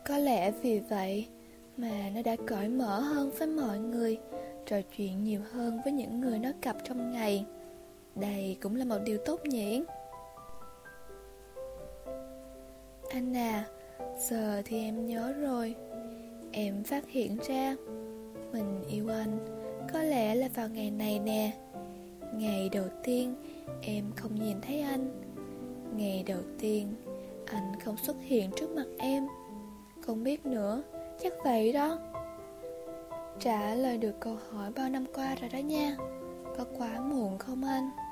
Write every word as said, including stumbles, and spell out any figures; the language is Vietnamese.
Có lẽ vì vậy mà nó đã cởi mở hơn với mọi người, trò chuyện nhiều hơn với những người nó gặp trong ngày. Đây cũng là một điều tốt nhỉ. Anh à, giờ thì em nhớ rồi. Em phát hiện ra mình yêu anh có lẽ là vào ngày này nè. Ngày đầu tiên em không nhìn thấy anh. Ngày đầu tiên anh không xuất hiện trước mặt em. Không biết nữa, chắc vậy đó. Trả lời được câu hỏi bao năm qua rồi đó nha. Có quá muộn không anh?